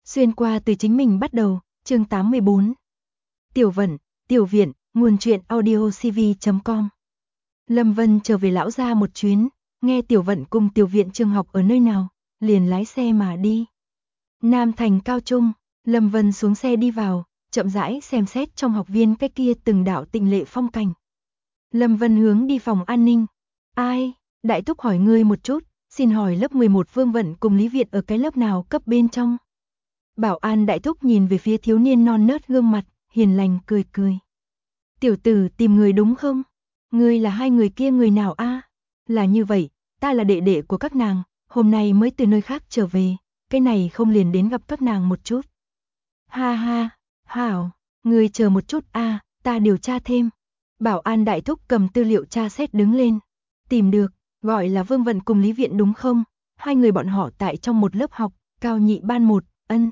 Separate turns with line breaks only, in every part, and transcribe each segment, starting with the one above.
Xuyên qua từ chính mình bắt đầu, chương 84. Tiểu Vận, Tiểu Viện, nguồn truyện audio cv.com. Lâm Vân trở về lão gia một chuyến, nghe Tiểu Vận cùng Tiểu Viện trường học ở nơi nào, liền lái xe mà đi. Nam Thành Cao Trung, Lâm Vân xuống xe đi vào, chậm rãi xem xét trong học viên cái kia từng đạo tịnh lệ phong cảnh. Lâm Vân hướng đi phòng an ninh. Ai, đại thúc hỏi ngươi một chút, xin hỏi lớp 11 Vương Vận cùng Lý Viện ở cái lớp nào cấp bên trong? Bảo an đại thúc nhìn về phía thiếu niên non nớt gương mặt, hiền lành cười cười. Tiểu tử tìm người đúng không? Ngươi là hai người kia người nào a? Là như vậy, ta là đệ đệ của các nàng, hôm nay mới từ nơi khác trở về, cái này không liền đến gặp các nàng một chút. Ha ha, hảo, ngươi chờ một chút a, ta điều tra thêm. Bảo an đại thúc cầm tư liệu tra xét đứng lên. Tìm được, gọi là Vương Vận cùng Lý Viện đúng không? Hai người bọn họ tại trong một lớp học, cao nhị ban 1, ân.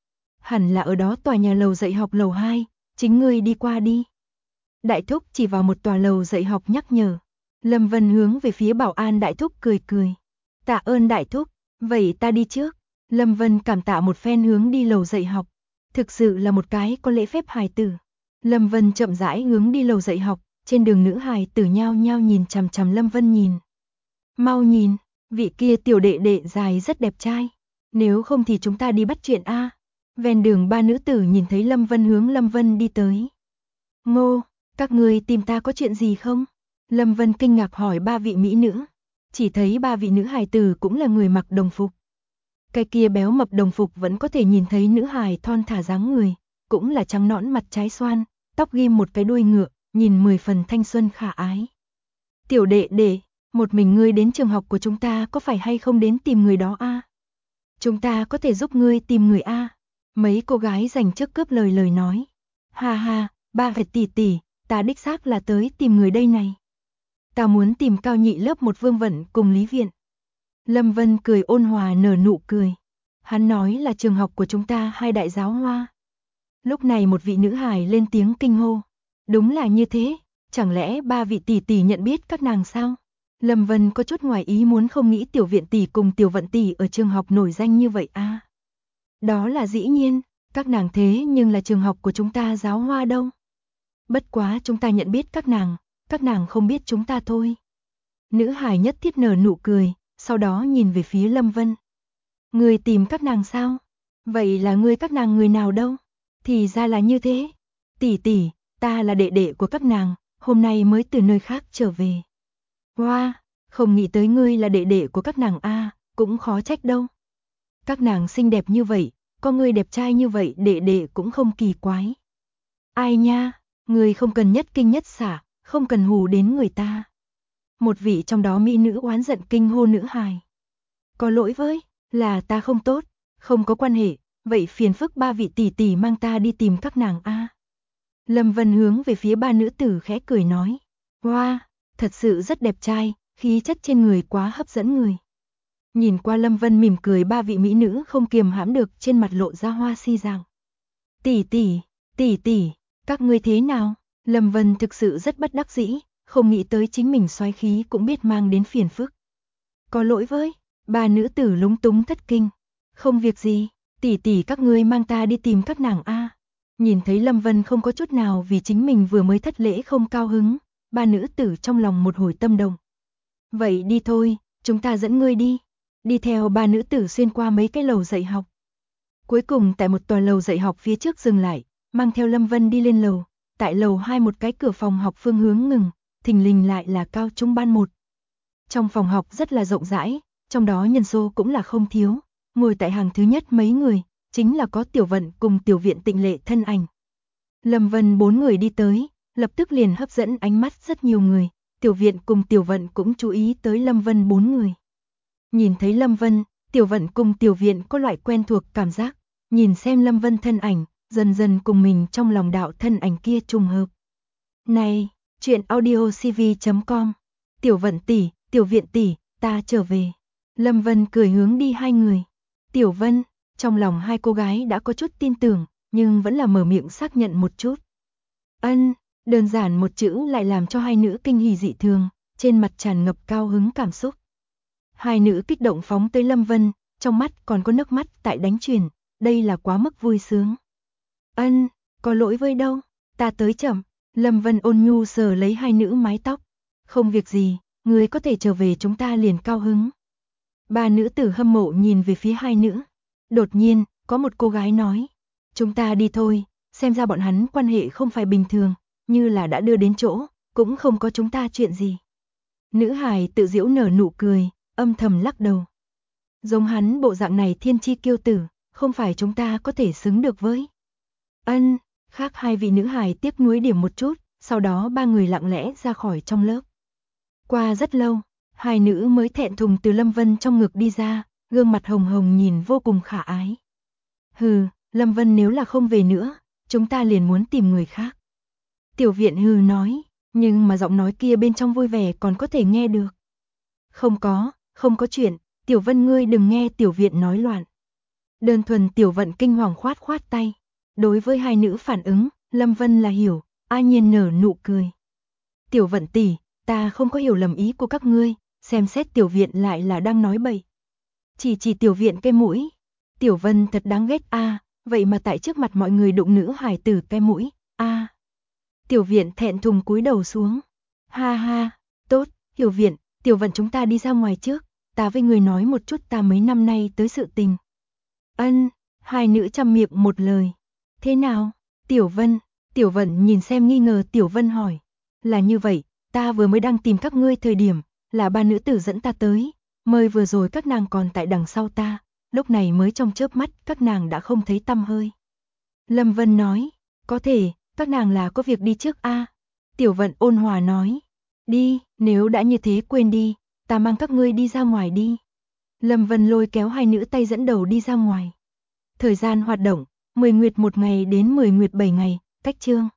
Hẳn là ở đó tòa nhà lầu dạy học lầu 2, chính ngươi đi qua đi. Đại thúc chỉ vào một tòa lầu dạy học nhắc nhở. Lâm Vân hướng về phía bảo an đại thúc cười cười. Tạ ơn đại thúc, vậy ta đi trước. Lâm Vân cảm tạ một phen hướng đi lầu dạy học. Thực sự là một cái có lễ phép hài tử. Lâm Vân chậm rãi hướng đi lầu dạy học, trên đường nữ hài tử nhao nhao nhìn chằm chằm Lâm Vân nhìn. Mau nhìn, vị kia tiểu đệ đệ dài rất đẹp trai. Nếu không thì chúng ta đi bắt chuyện a. Ven đường ba nữ tử nhìn thấy Lâm Vân hướng Lâm Vân đi tới. Ngô, các ngươi tìm ta có chuyện gì không? Lâm Vân kinh ngạc hỏi ba vị mỹ nữ. Chỉ thấy ba vị nữ hài tử cũng là người mặc đồng phục. Cái kia béo mập đồng phục vẫn có thể nhìn thấy nữ hài thon thả dáng người, cũng là trắng nõn mặt trái xoan, tóc ghim một cái đuôi ngựa, nhìn 10 phần thanh xuân khả ái. Tiểu đệ đệ, một mình ngươi đến trường học của chúng ta có phải hay không đến tìm người đó a? Chúng ta có thể giúp ngươi tìm người a. Mấy cô gái dành trước cướp lời nói. Ha ha, ba phải tỷ, ta đích xác là tới tìm người đây này. Ta muốn tìm cao nhị lớp 1 Vương Vận cùng Lý Viện. Lâm Vân cười ôn hòa nở nụ cười. Hắn nói là trường học của chúng ta hai đại giáo hoa. Lúc này một vị nữ hài lên tiếng kinh hô. Đúng là như thế, chẳng lẽ ba vị tỷ nhận biết các nàng sao? Lâm Vân có chút ngoài ý muốn, không nghĩ Tiểu Viện tỷ cùng Tiểu Vận tỷ ở trường học nổi danh như vậy a. Đó là dĩ nhiên, các nàng thế nhưng là trường học của chúng ta giáo hoa đâu. Bất quá chúng ta nhận biết các nàng không biết chúng ta thôi. Nữ hài nhất thiết nở nụ cười, sau đó nhìn về phía Lâm Vân. Người tìm các nàng sao? Vậy là ngươi các nàng người nào đâu? Thì ra là như thế. Tỷ, ta là đệ đệ của các nàng, hôm nay mới từ nơi khác trở về. Hoa, không nghĩ tới ngươi là đệ đệ của các nàng a, cũng khó trách đâu. Các nàng xinh đẹp như vậy, có ngươi đẹp trai như vậy đệ đệ cũng không kỳ quái. Ai nha, ngươi không cần nhất kinh nhất xả, không cần hù đến người ta. Một vị trong đó mỹ nữ oán giận kinh hô nữ hài. Có lỗi với, là ta không tốt, không có quan hệ, vậy phiền phức ba vị tỷ mang ta đi tìm các nàng a. Lâm Vân hướng về phía ba nữ tử khẽ cười nói. Hoa, thật sự rất đẹp trai, khí chất trên người quá hấp dẫn người. Nhìn qua Lâm Vân mỉm cười, ba vị mỹ nữ không kiềm hãm được trên mặt lộ ra hoa si dạng. Tỷ, các ngươi thế nào? Lâm Vân thực sự rất bất đắc dĩ, không nghĩ tới chính mình soái khí cũng biết mang đến phiền phức. Có lỗi với, ba nữ tử lúng túng thất kinh. Không việc gì, tỷ các ngươi mang ta đi tìm các nàng a. Nhìn thấy Lâm Vân không có chút nào vì chính mình vừa mới thất lễ không cao hứng, ba nữ tử trong lòng một hồi tâm động. Vậy đi thôi, chúng ta dẫn ngươi đi. Đi theo ba nữ tử xuyên qua mấy cái lầu dạy học. Cuối cùng tại một tòa lầu dạy học phía trước dừng lại, mang theo Lâm Vân đi lên lầu. Tại lầu 2 một cái cửa phòng học phương hướng ngừng, thình lình lại là cao trung ban 1. Trong phòng học rất là rộng rãi, trong đó nhân số cũng là không thiếu. Ngồi tại hàng thứ nhất mấy người, chính là có Tiểu Vận cùng Tiểu Viện tịnh lệ thân ảnh. Lâm Vân 4 người đi tới, lập tức liền hấp dẫn ánh mắt rất nhiều người. Tiểu Viện cùng Tiểu Vận cũng chú ý tới Lâm Vân 4 người. Nhìn thấy Lâm Vân, Tiểu Vận cùng Tiểu Viện có loại quen thuộc cảm giác, nhìn xem Lâm Vân thân ảnh, dần dần cùng mình trong lòng đạo thân ảnh kia trùng hợp. Này, chuyện audio cv.com. Tiểu Vận tỷ, Tiểu Viện tỷ, ta trở về. Lâm Vân cười hướng đi hai người. Tiểu Vân, trong lòng hai cô gái đã có chút tin tưởng, nhưng vẫn là mở miệng xác nhận một chút. Ân, đơn giản một chữ lại làm cho hai nữ kinh hỉ dị thường, trên mặt tràn ngập cao hứng cảm xúc. Hai nữ kích động phóng tới Lâm Vân, trong mắt còn có nước mắt tại đánh truyền, đây là quá mức vui sướng. Ân, có lỗi với đâu, ta tới chậm. Lâm Vân ôn nhu sờ lấy hai nữ mái tóc. Không việc gì, người có thể trở về chúng ta liền cao hứng. Ba nữ tử hâm mộ nhìn về phía hai nữ. Đột nhiên, có một cô gái nói. Chúng ta đi thôi, xem ra bọn hắn quan hệ không phải bình thường, như là đã đưa đến chỗ, cũng không có chúng ta chuyện gì. Nữ hài tự giễu nở nụ cười, âm thầm lắc đầu. Giống hắn bộ dạng này thiên chi kiêu tử, không phải chúng ta có thể xứng được với. Ân, khác hai vị nữ hài tiếc nuối điểm một chút, sau đó ba người lặng lẽ ra khỏi trong lớp. Qua rất lâu, hai nữ mới thẹn thùng từ Lâm Vân trong ngực đi ra, gương mặt hồng hồng nhìn vô cùng khả ái. Hừ, Lâm Vân nếu là không về nữa, chúng ta liền muốn tìm người khác. Tiểu Viện hừ nói, nhưng mà giọng nói kia bên trong vui vẻ còn có thể nghe được. Không có chuyện, Tiểu Vân ngươi đừng nghe Tiểu Viện nói loạn. Đơn thuần Tiểu Vận kinh hoàng khoát khoát tay. Đối với hai nữ phản ứng, Lâm Vân là hiểu, A Nhiên nở nụ cười. Tiểu Vận tỷ, ta không có hiểu lầm ý của các ngươi, xem xét Tiểu Viện lại là đang nói bậy. Chỉ Tiểu Viện cái mũi. Tiểu Vân thật đáng ghét a, vậy mà tại trước mặt mọi người đụng nữ hài tử cái mũi, a. Tiểu Viện thẹn thùng cúi đầu xuống. Ha ha, tốt, Tiểu Viện, Tiểu Vận chúng ta đi ra ngoài trước, ta với người nói một chút ta mấy năm nay tới sự tình. Ân, hai nữ chăm miệng một lời. Thế nào, Tiểu Vận nhìn xem nghi ngờ Tiểu Vân hỏi. Là như vậy, ta vừa mới đang tìm các ngươi thời điểm, là ba nữ tử dẫn ta tới, mới vừa rồi các nàng còn tại đằng sau ta, lúc này mới trong chớp mắt các nàng đã không thấy tăm hơi. Lâm Vân nói, có thể, các nàng là có việc đi trước a. Tiểu Vận ôn hòa nói, đi, nếu đã như thế quên đi, ta mang các ngươi đi ra ngoài đi. Lâm Vân lôi kéo hai nữ tay dẫn đầu đi ra ngoài. Thời gian hoạt động, 10 nguyệt 1 ngày đến 10 nguyệt 7 ngày, cách chương.